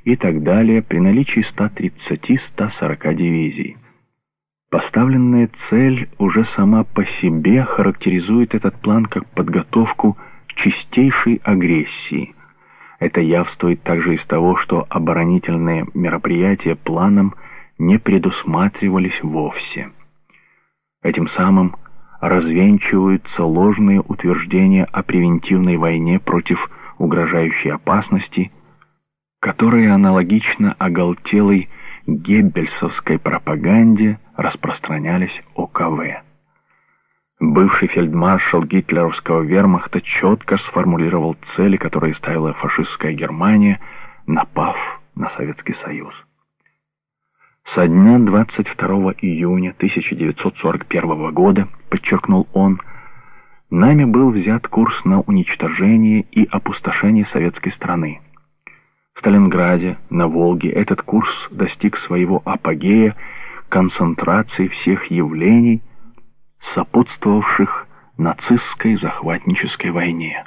и так далее при наличии 130-140 дивизий. Поставленная цель уже сама по себе характеризует этот план как подготовку к чистейшей агрессии. Это явствует также из того, что оборонительные мероприятия планом не предусматривались вовсе. Этим самым развенчиваются ложные утверждения о превентивной войне против угрожающей опасности, которые аналогично оголтелой геббельсовской пропаганде распространялись ОКВ. Бывший фельдмаршал гитлеровского вермахта четко сформулировал цели, которые ставила фашистская Германия, напав на Советский Союз. Со дня 22 июня 1941 года, подчеркнул он, нами был взят курс на уничтожение и опустошение советской страны. В Сталинграде, на Волге этот курс достиг своего апогея концентрации всех явлений, сопутствовавших нацистской захватнической войне.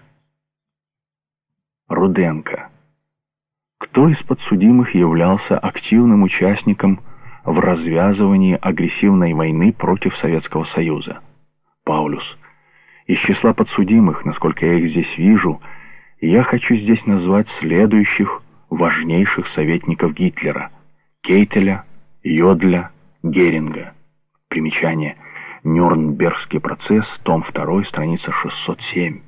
Руденко. Кто из подсудимых являлся активным участником в развязывании агрессивной войны против Советского Союза? Паулюс. Из числа подсудимых, насколько я их здесь вижу, я хочу здесь назвать следующих важнейших советников Гитлера: Кейтеля, Йодля, Геринга. Примечание. Нюрнбергский процесс, том 2, страница 607.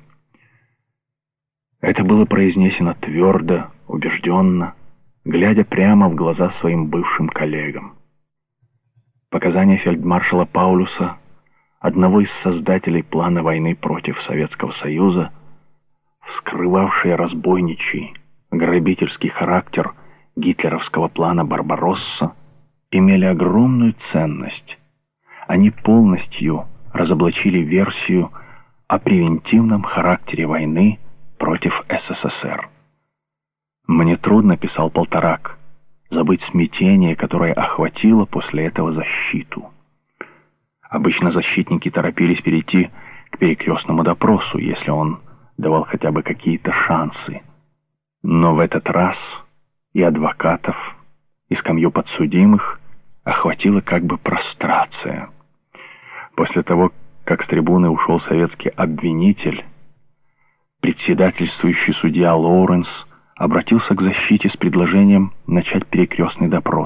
Это было произнесено твердо, убежденно, глядя прямо в глаза своим бывшим коллегам. Показания фельдмаршала Паулюса, одного из создателей плана войны против Советского Союза, вскрывавшие разбойничий, грабительский характер гитлеровского плана «Барбаросса», имели огромную ценность. Они полностью разоблачили версию о превентивном характере войны против СССР. «Мне трудно, — писал Полторак, — забыть смятение, которое охватило после этого защиту. Обычно защитники торопились перейти к перекрестному допросу, если он давал хотя бы какие-то шансы. Но в этот раз и адвокатов, и скамью подсудимых охватила как бы прострация. После того, как с трибуны ушел советский обвинитель, председательствующий судья Лоуренс обратился к защите с предложением начать перекрестный допрос.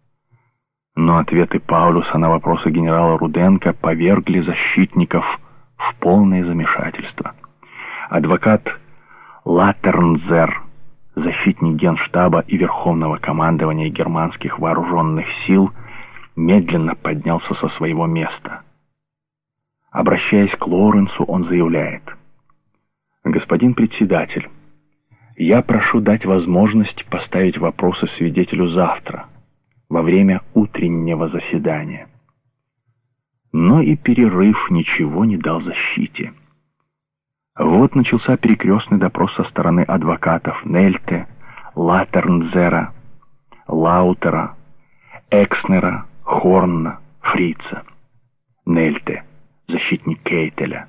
Но ответы Паулюса на вопросы генерала Руденко повергли защитников в полное замешательство. Адвокат Латернзер, защитник Генштаба и Верховного командования германских вооруженных сил, медленно поднялся со своего места. Обращаясь к Лоуренсу, он заявляет: «Господин председатель, я прошу дать возможность поставить вопросы свидетелю завтра, во время утреннего заседания». Но и перерыв ничего не дал защите. Вот начался перекрестный допрос со стороны адвокатов Нельте, Латернзера, Лаутера, Экснера, Хорна, Фрица. Нельте, защитник Кейтеля: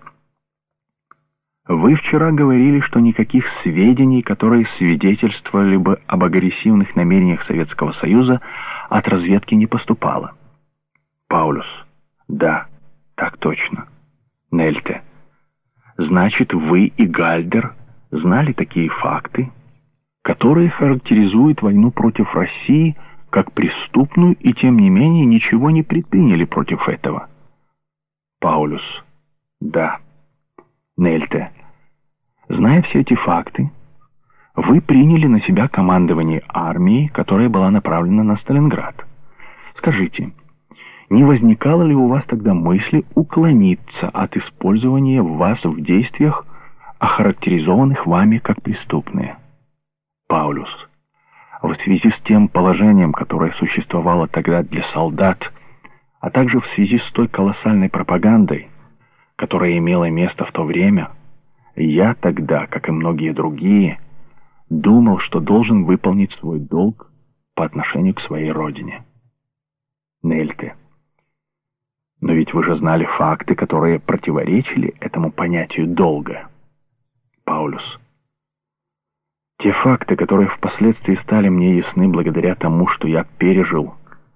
«Вы вчера говорили, что никаких сведений, которые свидетельствовали бы об агрессивных намерениях Советского Союза, от разведки не поступало». Паулюс: «Да, так точно». Нельте: «Значит, вы и Гальдер знали такие факты, которые характеризуют войну против России как преступную, и тем не менее ничего не предприняли против этого?» Паулюс: «Да». Нельте: «Зная все эти факты, вы приняли на себя командование армией, которая была направлена на Сталинград. Скажите, не возникало ли у вас тогда мысли уклониться от использования вас в действиях, охарактеризованных вами как преступные?» Паулюс: «В связи с тем положением, которое существовало тогда для солдат, а также в связи с той колоссальной пропагандой, которая имела место в то время, я тогда, как и многие другие, думал, что должен выполнить свой долг по отношению к своей родине». Нельте: «Но ведь вы же знали факты, которые противоречили этому понятию долга». Паулюс: Те факты, которые впоследствии стали мне ясны благодаря тому, что я пережил,